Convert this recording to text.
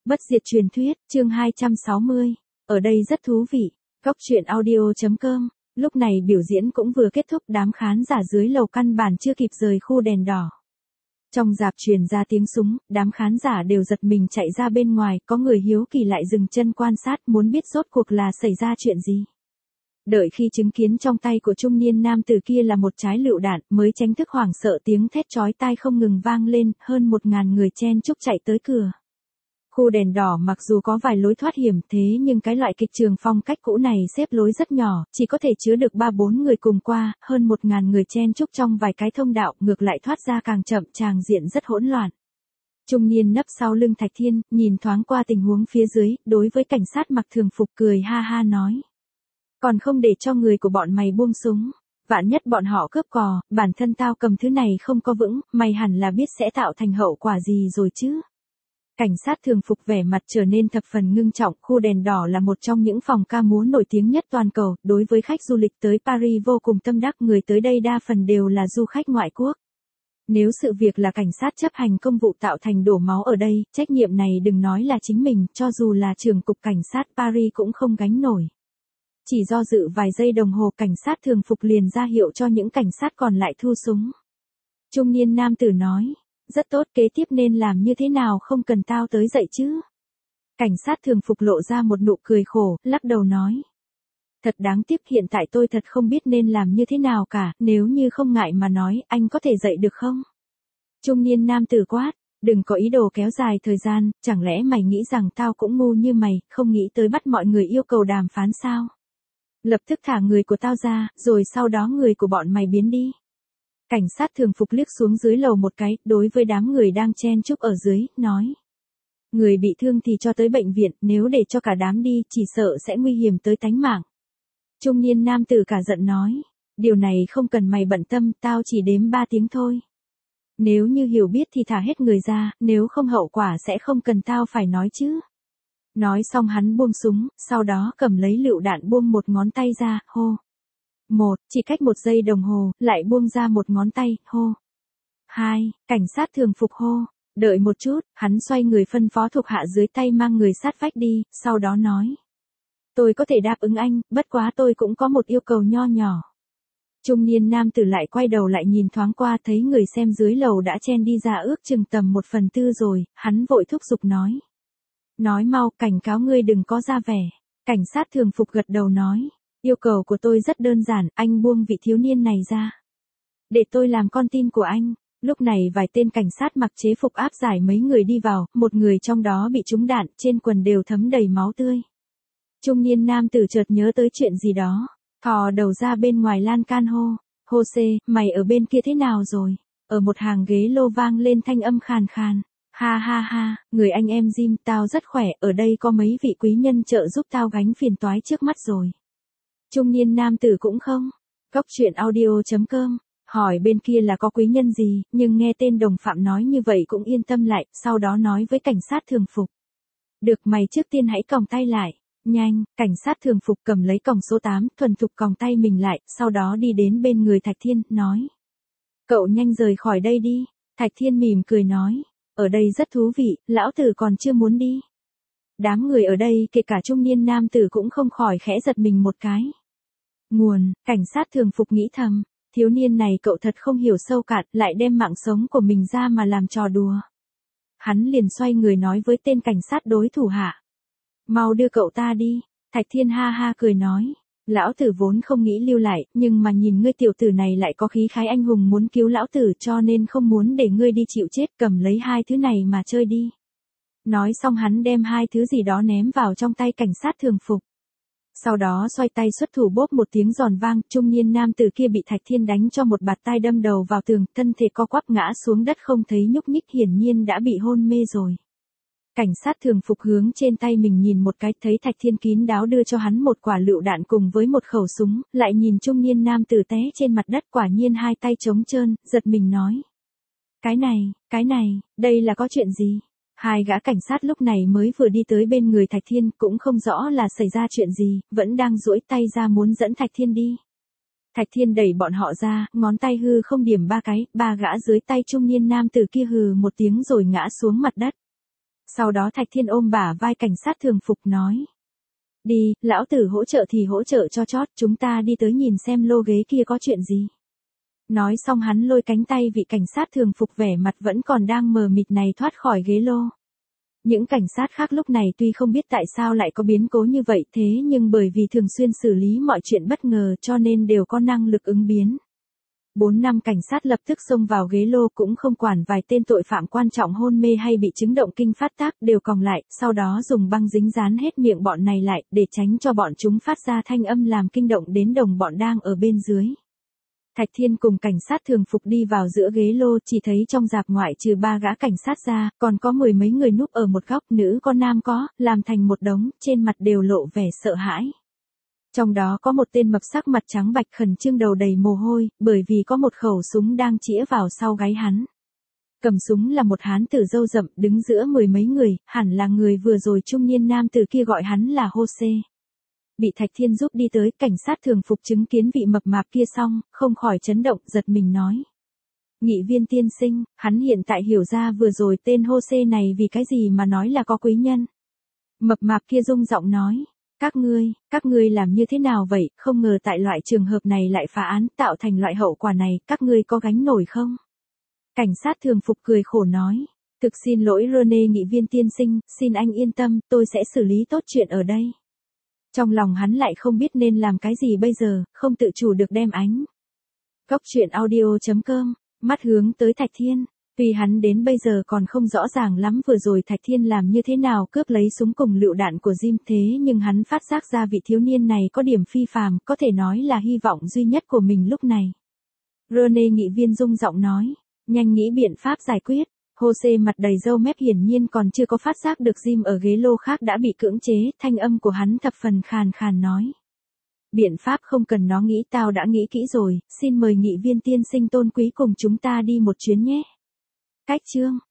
Bất diệt truyền thuyết, chương 260. Ở đây rất thú vị. Cóc truyện audio.com. Lúc này biểu diễn cũng vừa kết thúc, đám khán giả dưới lầu căn bản chưa kịp rời khu đèn đỏ. Trong rạp truyền ra tiếng súng, đám khán giả đều giật mình chạy ra bên ngoài, có người hiếu kỳ lại dừng chân quan sát, muốn biết rốt cuộc là xảy ra chuyện gì. Đợi khi chứng kiến trong tay của trung niên nam tử kia là một trái lựu đạn, mới tránh thức hoảng sợ, tiếng thét chói tai không ngừng vang lên, hơn 1000 người chen chúc chạy tới cửa. Khu đèn đỏ mặc dù có vài lối thoát hiểm, thế nhưng cái loại kịch trường phong cách cũ này xếp lối rất nhỏ, chỉ có thể chứa được 3-4 người cùng qua, hơn 1000 người chen chúc trong vài cái thông đạo, ngược lại thoát ra càng chậm, tràng diện rất hỗn loạn. Trung niên nấp sau lưng Thạch Thiên, nhìn thoáng qua tình huống phía dưới, đối với cảnh sát mặc thường phục cười ha ha nói: còn không để cho người của bọn mày buông súng, vạn nhất bọn họ cướp cò, bản thân tao cầm thứ này không có vững, mày hẳn là biết sẽ tạo thành hậu quả gì rồi chứ. Cảnh sát thường phục vẻ mặt trở nên thập phần ngưng trọng, khu đèn đỏ là một trong những phòng ca múa nổi tiếng nhất toàn cầu, đối với khách du lịch tới Paris vô cùng tâm đắc, người tới đây đa phần đều là du khách ngoại quốc. Nếu sự việc là cảnh sát chấp hành công vụ tạo thành đổ máu ở đây, trách nhiệm này đừng nói là chính mình, cho dù là trưởng cục cảnh sát Paris cũng không gánh nổi. Chỉ do dự vài giây đồng hồ, cảnh sát thường phục liền ra hiệu cho những cảnh sát còn lại thu súng. Trung niên nam tử nói: rất tốt, kế tiếp nên làm như thế nào, không cần tao tới dạy chứ. Cảnh sát thường phục lộ ra một nụ cười khổ, lắc đầu nói: thật đáng tiếc, hiện tại tôi thật không biết nên làm như thế nào cả, nếu như không ngại mà nói, anh có thể dạy được không? Trung niên nam tử quát: đừng có ý đồ kéo dài thời gian, chẳng lẽ mày nghĩ rằng tao cũng ngu như mày, không nghĩ tới bắt mọi người yêu cầu đàm phán sao? Lập tức thả người của tao ra, rồi sau đó người của bọn mày biến đi. Cảnh sát thường phục liếc xuống dưới lầu một cái, đối với đám người đang chen chúc ở dưới, nói: người bị thương thì cho tới bệnh viện, nếu để cho cả đám đi, chỉ sợ sẽ nguy hiểm tới tánh mạng. Trung niên nam tử cả giận nói: điều này không cần mày bận tâm, tao chỉ đếm 3 tiếng thôi. Nếu như hiểu biết thì thả hết người ra, nếu không hậu quả sẽ không cần tao phải nói chứ. Nói xong hắn buông súng, sau đó cầm lấy lựu đạn buông một ngón tay ra, hô. Chỉ cách 1 giây đồng hồ, lại buông ra một ngón tay, hô. 2, cảnh sát thường phục hô. Đợi một chút, hắn xoay người phân phó thuộc hạ dưới tay mang người sát vách đi, sau đó nói: tôi có thể đáp ứng anh, bất quá tôi cũng có một yêu cầu nho nhỏ. Trung niên nam tử lại quay đầu lại nhìn thoáng qua, thấy người xem dưới lầu đã chen đi ra ước chừng tầm 1/4 rồi, hắn vội thúc giục nói: nói mau, cảnh cáo ngươi đừng có ra vẻ. Cảnh sát thường phục gật đầu nói: yêu cầu của tôi rất đơn giản, anh buông vị thiếu niên này ra, để tôi làm con tin của anh. Lúc này vài tên cảnh sát mặc chế phục áp giải mấy người đi vào, một người trong đó bị trúng đạn, trên quần đều thấm đầy máu tươi. Trung niên nam tử chợt nhớ tới chuyện gì đó, thò đầu ra bên ngoài lan can hô: Jose, mày ở bên kia thế nào rồi? Ở một hàng ghế lô vang lên thanh âm khàn khàn: ha ha ha, người anh em Jim, tao rất khỏe, ở đây có mấy vị quý nhân trợ giúp tao gánh phiền toái trước mắt rồi. Trung niên nam tử cũng không. Cóc truyện audio.com. Hỏi bên kia là có quý nhân gì, nhưng nghe tên đồng phạm nói như vậy cũng yên tâm lại, sau đó nói với cảnh sát thường phục: được, mày trước tiên hãy còng tay lại. Nhanh, cảnh sát thường phục cầm lấy còng số 8, thuần thục còng tay mình lại, sau đó đi đến bên người Thạch Thiên, nói: cậu nhanh rời khỏi đây đi. Thạch Thiên mỉm cười nói: ở đây rất thú vị, lão tử còn chưa muốn đi. Đám người ở đây kể cả trung niên nam tử cũng không khỏi khẽ giật mình một cái. Nguồn, cảnh sát thường phục nghĩ thầm, thiếu niên này cậu thật không hiểu sâu cạn, lại đem mạng sống của mình ra mà làm trò đùa. Hắn liền xoay người nói với tên cảnh sát đối thủ hạ: mau đưa cậu ta đi. Thạch Thiên ha ha cười nói: lão tử vốn không nghĩ lưu lại, nhưng mà nhìn ngươi tiểu tử này lại có khí khái anh hùng muốn cứu lão tử, cho nên không muốn để ngươi đi chịu chết, cầm lấy 2 thứ này mà chơi đi. Nói xong hắn đem 2 thứ gì đó ném vào trong tay cảnh sát thường phục. Sau đó xoay tay xuất thủ, bốp một tiếng giòn vang, trung niên nam tử kia bị Thạch Thiên đánh cho một bạt tai đâm đầu vào tường, thân thể co quắp ngã xuống đất không thấy nhúc nhích, hiển nhiên đã bị hôn mê rồi. Cảnh sát thường phục hướng trên tay mình nhìn một cái, thấy Thạch Thiên kín đáo đưa cho hắn một quả lựu đạn cùng với một khẩu súng, lại nhìn trung niên nam tử té trên mặt đất, quả nhiên 2 tay trống trơn, giật mình nói: cái này, đây là có chuyện gì? 2 gã cảnh sát lúc này mới vừa đi tới bên người Thạch Thiên, cũng không rõ là xảy ra chuyện gì, vẫn đang duỗi tay ra muốn dẫn Thạch Thiên đi. Thạch Thiên đẩy bọn họ ra, ngón tay hư không điểm 3 cái, 3 gã dưới tay trung niên nam tử kia hừ một tiếng rồi ngã xuống mặt đất. Sau đó Thạch Thiên ôm bả vai cảnh sát thường phục nói. Đi, lão tử hỗ trợ thì hỗ trợ cho chót, chúng ta đi tới nhìn xem lô ghế kia có chuyện gì. Nói xong hắn lôi cánh tay vị cảnh sát thường phục vẻ mặt vẫn còn đang mờ mịt này thoát khỏi ghế lô. Những cảnh sát khác lúc này tuy không biết tại sao lại có biến cố như vậy thế nhưng bởi vì thường xuyên xử lý mọi chuyện bất ngờ cho nên đều có năng lực ứng biến. 4-5 cảnh sát lập tức xông vào ghế lô cũng không quản vài tên tội phạm quan trọng hôn mê hay bị chứng động kinh phát tác đều còng lại, sau đó dùng băng dính dán hết miệng bọn này lại để tránh cho bọn chúng phát ra thanh âm làm kinh động đến đồng bọn đang ở bên dưới. Thạch Thiên cùng cảnh sát thường phục đi vào giữa ghế lô chỉ thấy trong rạp ngoại trừ 3 gã cảnh sát ra, còn có 10 mấy người núp ở một góc nữ có nam có, làm thành một đống, trên mặt đều lộ vẻ sợ hãi. Trong đó có một tên mập sắc mặt trắng bạch khẩn trương đầu đầy mồ hôi, bởi vì có một khẩu súng đang chĩa vào sau gáy hắn. Cầm súng là một hán tử râu rậm đứng giữa 10 mấy người, hẳn là người vừa rồi trung niên nam tử kia gọi hắn là Jose. Bị Thạch Thiên giúp đi tới, cảnh sát thường phục chứng kiến vị mập mạp kia xong, không khỏi chấn động, giật mình nói. Nghị viên tiên sinh, hắn hiện tại hiểu ra vừa rồi tên Jose này vì cái gì mà nói là có quý nhân. Mập mạp kia rung giọng nói. Các ngươi làm như thế nào vậy, không ngờ tại loại trường hợp này lại phá án, tạo thành loại hậu quả này, các ngươi có gánh nổi không? Cảnh sát thường phục cười khổ nói. Thực xin lỗi Rene nghị viên tiên sinh, xin anh yên tâm, tôi sẽ xử lý tốt chuyện ở đây. Trong lòng hắn lại không biết nên làm cái gì bây giờ, không tự chủ được đem ánh. Góc truyện audio.com, mắt hướng tới Thạch Thiên. Vì hắn đến bây giờ còn không rõ ràng lắm vừa rồi Thạch Thiên làm như thế nào cướp lấy súng cùng lựu đạn của Jim thế nhưng hắn phát giác ra vị thiếu niên này có điểm phi phàm, có thể nói là hy vọng duy nhất của mình lúc này. Rene nghị viên rung giọng nói, nhanh nghĩ biện pháp giải quyết. Jose mặt đầy râu mép hiển nhiên còn chưa có phát giác được Jim ở ghế lô khác đã bị cưỡng chế, thanh âm của hắn thập phần khàn khàn nói. Biện pháp không cần nó nghĩ tao đã nghĩ kỹ rồi, xin mời nghị viên tiên sinh tôn quý cùng chúng ta đi một chuyến nhé. Cách chương